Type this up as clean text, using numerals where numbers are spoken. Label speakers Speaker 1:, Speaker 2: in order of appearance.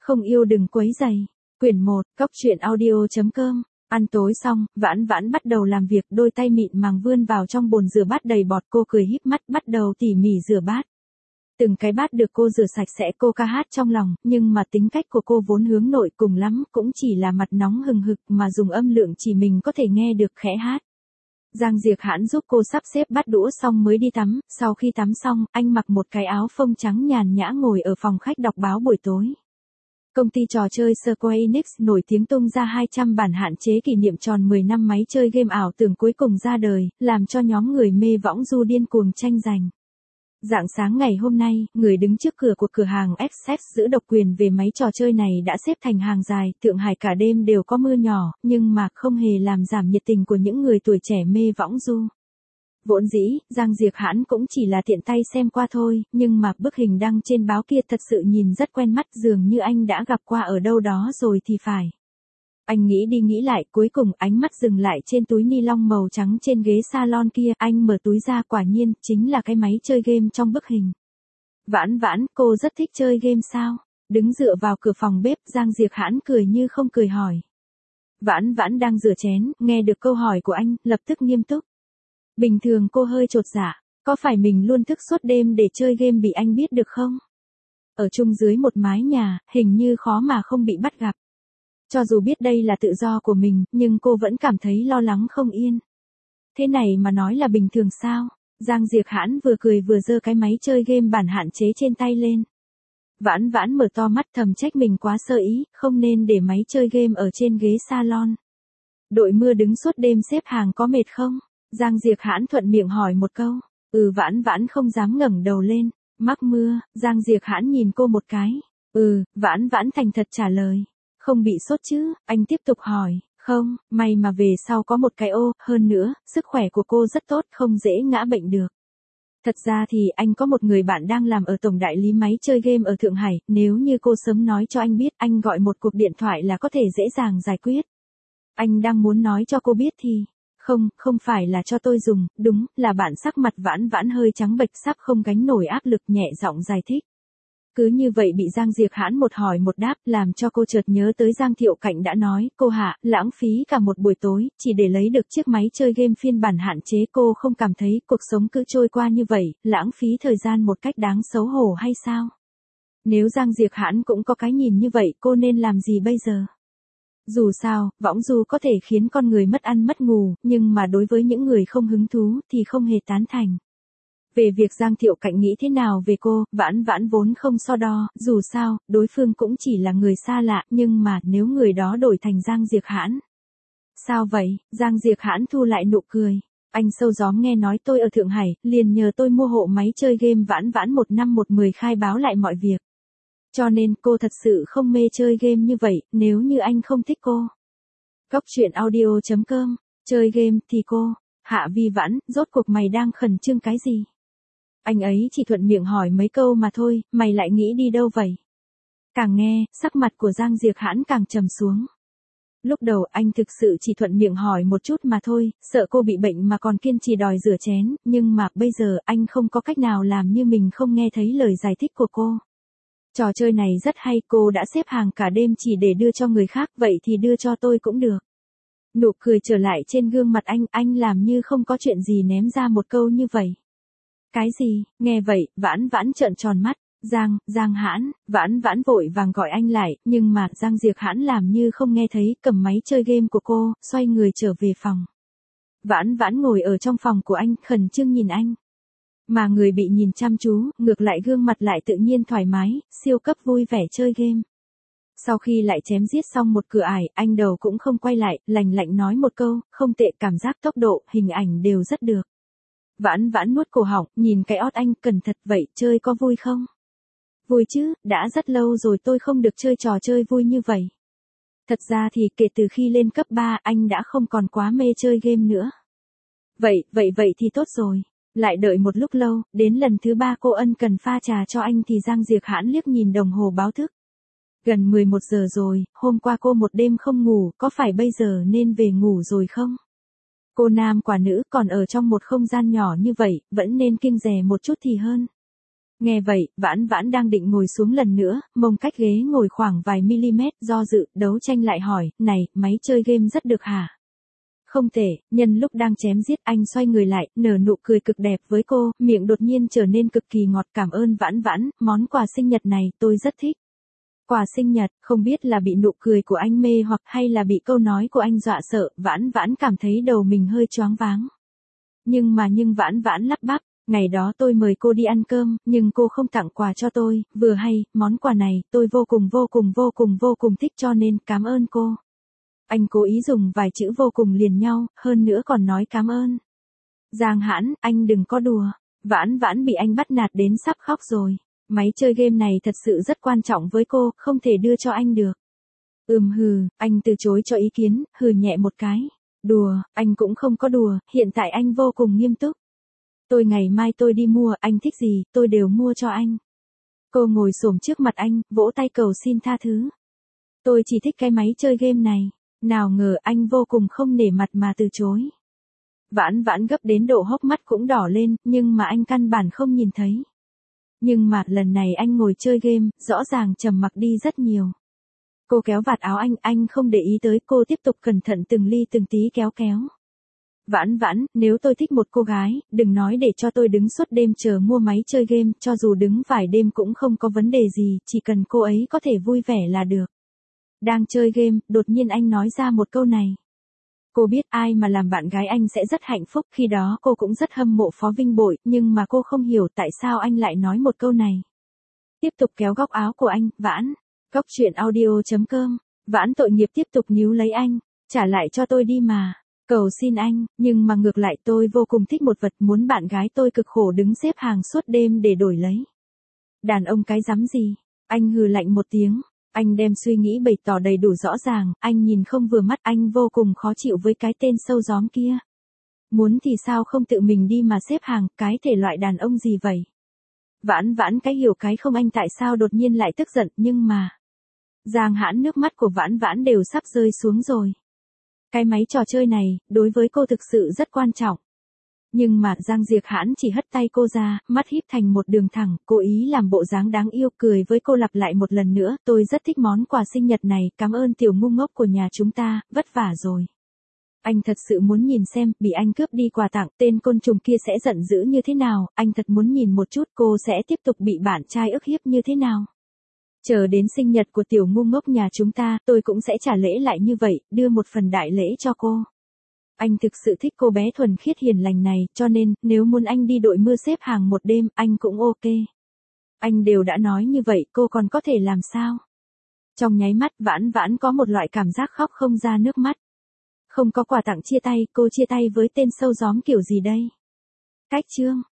Speaker 1: Không yêu đừng quấy rầy. Quyển 1, Cóc truyện audio.com. Ăn tối xong, Vãn Vãn bắt đầu làm việc, đôi tay mịn màng vươn vào trong bồn rửa bát đầy bọt, cô cười híp mắt bắt đầu tỉ mỉ rửa bát. Từng cái bát được cô rửa sạch sẽ, cô ca hát trong lòng, nhưng mà tính cách của cô vốn hướng nội, cùng lắm cũng chỉ là mặt nóng hừng hực mà dùng âm lượng chỉ mình có thể nghe được, khẽ hát. Giang Diệc Hãn giúp cô sắp xếp bát đũa xong mới đi tắm, sau khi tắm xong, anh mặc một cái áo phông trắng nhàn nhã ngồi ở phòng khách đọc báo buổi tối. Công ty trò chơi Square Enix nổi tiếng tung ra 200 bản hạn chế kỷ niệm tròn 10 năm máy chơi game ảo tưởng cuối cùng ra đời, làm cho nhóm người mê võng du điên cuồng tranh giành. Rạng sáng ngày hôm nay, người đứng trước cửa của cửa hàng Access giữ độc quyền về máy trò chơi này đã xếp thành hàng dài, Thượng Hải cả đêm đều có mưa nhỏ, nhưng mà không hề làm giảm nhiệt tình của những người tuổi trẻ mê võng du. Vốn dĩ, Giang Diệc Hãn cũng chỉ là tiện tay xem qua thôi, nhưng mà bức hình đăng trên báo kia thật sự nhìn rất quen mắt, dường như anh đã gặp qua ở đâu đó rồi thì phải. Anh nghĩ đi nghĩ lại, cuối cùng ánh mắt dừng lại trên túi ni lông màu trắng trên ghế salon kia, anh mở túi ra, quả nhiên, chính là cái máy chơi game trong bức hình. Vãn Vãn, cô rất thích chơi game sao? Đứng dựa vào cửa phòng bếp, Giang Diệc Hãn cười như không cười hỏi. Vãn Vãn đang rửa chén, nghe được câu hỏi của anh, lập tức nghiêm túc. Bình thường cô hơi chột dạ, có phải mình luôn thức suốt đêm để chơi game bị anh biết được không? Ở chung dưới một mái nhà, hình như khó mà không bị bắt gặp. Cho dù biết đây là tự do của mình, nhưng cô vẫn cảm thấy lo lắng không yên. Thế này mà nói là bình thường sao? Giang Diệc Hãn vừa cười vừa giơ cái máy chơi game bản hạn chế trên tay lên. Vãn Vãn mở to mắt thầm trách mình quá sơ ý, không nên để máy chơi game ở trên ghế salon. Đội mưa đứng suốt đêm xếp hàng có mệt không? Giang Diệc Hãn thuận miệng hỏi một câu. Vãn Vãn không dám ngẩng đầu lên. Mắc mưa, Giang Diệc Hãn nhìn cô một cái. Vãn Vãn thành thật trả lời. Không bị sốt chứ? Anh tiếp tục hỏi. Không, may mà về sau có một cái ô, hơn nữa, sức khỏe của cô rất tốt, không dễ ngã bệnh được. Thật ra thì anh có một người bạn đang làm ở tổng đại lý máy chơi game ở Thượng Hải, nếu như cô sớm nói cho anh biết, anh gọi một cuộc điện thoại là có thể dễ dàng giải quyết. Anh đang muốn nói cho cô biết thì... Không phải là cho tôi dùng, đúng, là bạn. Sắc mặt Vãn Vãn hơi trắng bệch sắp không gánh nổi áp lực, nhẹ giọng giải thích. Cứ như vậy bị Giang Diệc Hãn một hỏi một đáp, làm cho cô chợt nhớ tới Giang Thiệu Cạnh đã nói, cô Hạ, lãng phí cả một buổi tối, chỉ để lấy được chiếc máy chơi game phiên bản hạn chế. Cô không cảm thấy cuộc sống cứ trôi qua như vậy, lãng phí thời gian một cách đáng xấu hổ hay sao? Nếu Giang Diệc Hãn cũng có cái nhìn như vậy, cô nên làm gì bây giờ? Dù sao, võng du có thể khiến con người mất ăn mất ngủ, nhưng mà đối với những người không hứng thú thì không hề tán thành. Về việc Giang Thiệu Cạnh nghĩ thế nào về cô, Vãn Vãn vốn không so đo, dù sao, đối phương cũng chỉ là người xa lạ, nhưng mà nếu người đó đổi thành Giang Diệc Hãn. Sao vậy? Giang Diệc Hãn thu lại nụ cười. Anh sâu gióm nghe nói tôi ở Thượng Hải, liền nhờ tôi mua hộ máy chơi game. Vãn Vãn 1 năm 1 10 khai báo lại mọi việc. Cho nên cô thật sự không mê chơi game như vậy, nếu như anh không thích cô. Cóc truyện audio.com, chơi game thì cô, Hạ Vi Vãn, rốt cuộc mày đang khẩn trương cái gì? Anh ấy chỉ thuận miệng hỏi mấy câu mà thôi, mày lại nghĩ đi đâu vậy? Càng nghe, sắc mặt của Giang Diệc Hãn càng trầm xuống. Lúc đầu anh thực sự chỉ thuận miệng hỏi một chút mà thôi, sợ cô bị bệnh mà còn kiên trì đòi rửa chén, nhưng mà bây giờ anh không có cách nào làm như mình không nghe thấy lời giải thích của cô. Trò chơi này rất hay, cô đã xếp hàng cả đêm chỉ để đưa cho người khác, vậy thì đưa cho tôi cũng được. Nụ cười trở lại trên gương mặt anh làm như không có chuyện gì ném ra một câu như vậy. Cái gì? Nghe vậy, Vãn Vãn trợn tròn mắt. Giang Hãn. Vãn Vãn vội vàng gọi anh lại, nhưng mà Giang Diệc Hãn làm như không nghe thấy, cầm máy chơi game của cô, xoay người trở về phòng. Vãn Vãn ngồi ở trong phòng của anh, khẩn trương nhìn anh. Mà người bị nhìn chăm chú, ngược lại gương mặt lại tự nhiên thoải mái, siêu cấp vui vẻ chơi game. Sau khi lại chém giết xong một cửa ải, anh đầu cũng không quay lại, lạnh lạnh nói một câu, không tệ, cảm giác tốc độ, hình ảnh đều rất được. Vãn Vãn nuốt cổ họng, nhìn cái ót anh, cẩn thận, vậy, chơi có vui không? Vui chứ, đã rất lâu rồi tôi không được chơi trò chơi vui như vậy. Thật ra thì kể từ khi lên cấp 3, anh đã không còn quá mê chơi game nữa. Vậy thì tốt rồi. Lại đợi một lúc lâu, đến lần thứ 3 cô ân cần pha trà cho anh thì Giang Diệc Hãn liếc nhìn đồng hồ báo thức. Gần 11 giờ rồi, hôm qua cô một đêm không ngủ, có phải bây giờ nên về ngủ rồi không? Cô nam quả nữ còn ở trong một không gian nhỏ như vậy, vẫn nên kiêng dè một chút thì hơn. Nghe vậy, Vãn Vãn đang định ngồi xuống lần nữa, mông cách ghế ngồi khoảng vài mm, do dự, đấu tranh lại hỏi, này, máy chơi game rất được hả? Không tệ, nhân lúc đang chém giết anh xoay người lại, nở nụ cười cực đẹp với cô, miệng đột nhiên trở nên cực kỳ ngọt. Cảm ơn Vãn Vãn, món quà sinh nhật này tôi rất thích. Quà sinh nhật, không biết là bị nụ cười của anh mê hoặc hay là bị câu nói của anh dọa sợ, Vãn Vãn cảm thấy đầu mình hơi choáng váng. Nhưng Vãn Vãn lắp bắp, ngày đó tôi mời cô đi ăn cơm, nhưng cô không tặng quà cho tôi, vừa hay, món quà này, tôi vô cùng thích cho nên cảm ơn cô. Anh cố ý dùng vài chữ vô cùng liền nhau, hơn nữa còn nói cảm ơn. Giang Hãn, anh đừng có đùa. Vãn Vãn bị anh bắt nạt đến sắp khóc rồi. Máy chơi game này thật sự rất quan trọng với cô, không thể đưa cho anh được. Hừ, anh từ chối cho ý kiến, hừ nhẹ một cái. Đùa, anh cũng không có đùa, hiện tại anh vô cùng nghiêm túc. Ngày mai tôi đi mua, anh thích gì, tôi đều mua cho anh. Cô ngồi xổm trước mặt anh, vỗ tay cầu xin tha thứ. Tôi chỉ thích cái máy chơi game này. Nào ngờ anh vô cùng không nể mặt mà từ chối. Vãn Vãn gấp đến độ hốc mắt cũng đỏ lên, nhưng mà anh căn bản không nhìn thấy. Nhưng mà lần này anh ngồi chơi game, rõ ràng trầm mặc đi rất nhiều. Cô kéo vạt áo anh không để ý tới, cô tiếp tục cẩn thận từng ly từng tí kéo. Vãn Vãn, nếu tôi thích một cô gái, đừng nói để cho tôi đứng suốt đêm chờ mua máy chơi game, cho dù đứng vài đêm cũng không có vấn đề gì, chỉ cần cô ấy có thể vui vẻ là được. Đang chơi game, đột nhiên anh nói ra một câu này. Cô biết ai mà làm bạn gái anh sẽ rất hạnh phúc, khi đó cô cũng rất hâm mộ Phó Vinh Bội, nhưng mà cô không hiểu tại sao anh lại nói một câu này. Tiếp tục kéo góc áo của anh, Vãn. Góc truyện audio.com. Vãn tội nghiệp tiếp tục níu lấy anh. Trả lại cho tôi đi mà. Cầu xin anh, nhưng mà ngược lại tôi vô cùng thích một vật, muốn bạn gái tôi cực khổ đứng xếp hàng suốt đêm để đổi lấy. Đàn ông cái rắm gì? Anh hừ lạnh một tiếng. Anh đem suy nghĩ bày tỏ đầy đủ rõ ràng, anh nhìn không vừa mắt, anh vô cùng khó chịu với cái tên sâu gióm kia. Muốn thì sao không tự mình đi mà xếp hàng, cái thể loại đàn ông gì vậy? Vãn Vãn cái hiểu cái không, anh tại sao đột nhiên lại tức giận, nhưng mà... Giang Hãn, nước mắt của Vãn Vãn đều sắp rơi xuống rồi. Cái máy trò chơi này, đối với cô thực sự rất quan trọng. Nhưng mà Giang Diệc Hãn chỉ hất tay cô ra, mắt híp thành một đường thẳng, cố ý làm bộ dáng đáng yêu, cười với cô lặp lại một lần nữa, tôi rất thích món quà sinh nhật này, cảm ơn tiểu ngu ngốc của nhà chúng ta, vất vả rồi. Anh thật sự muốn nhìn xem, bị anh cướp đi quà tặng, tên côn trùng kia sẽ giận dữ như thế nào, anh thật muốn nhìn một chút cô sẽ tiếp tục bị bạn trai ức hiếp như thế nào. Chờ đến sinh nhật của tiểu ngu ngốc nhà chúng ta, tôi cũng sẽ trả lễ lại như vậy, đưa một phần đại lễ cho cô. Anh thực sự thích cô bé thuần khiết hiền lành này, cho nên, nếu muốn anh đi đội mưa xếp hàng một đêm, anh cũng ok. Anh đều đã nói như vậy, cô còn có thể làm sao? Trong nháy mắt, Vãn Vãn có một loại cảm giác khóc không ra nước mắt. Không có quà tặng chia tay, cô chia tay với tên sâu gióm kiểu gì đây? Cách chương.